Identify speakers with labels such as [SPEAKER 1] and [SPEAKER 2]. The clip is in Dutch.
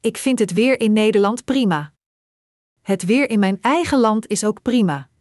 [SPEAKER 1] Ik vind het weer in Nederland prima. Het weer in mijn eigen land is ook prima.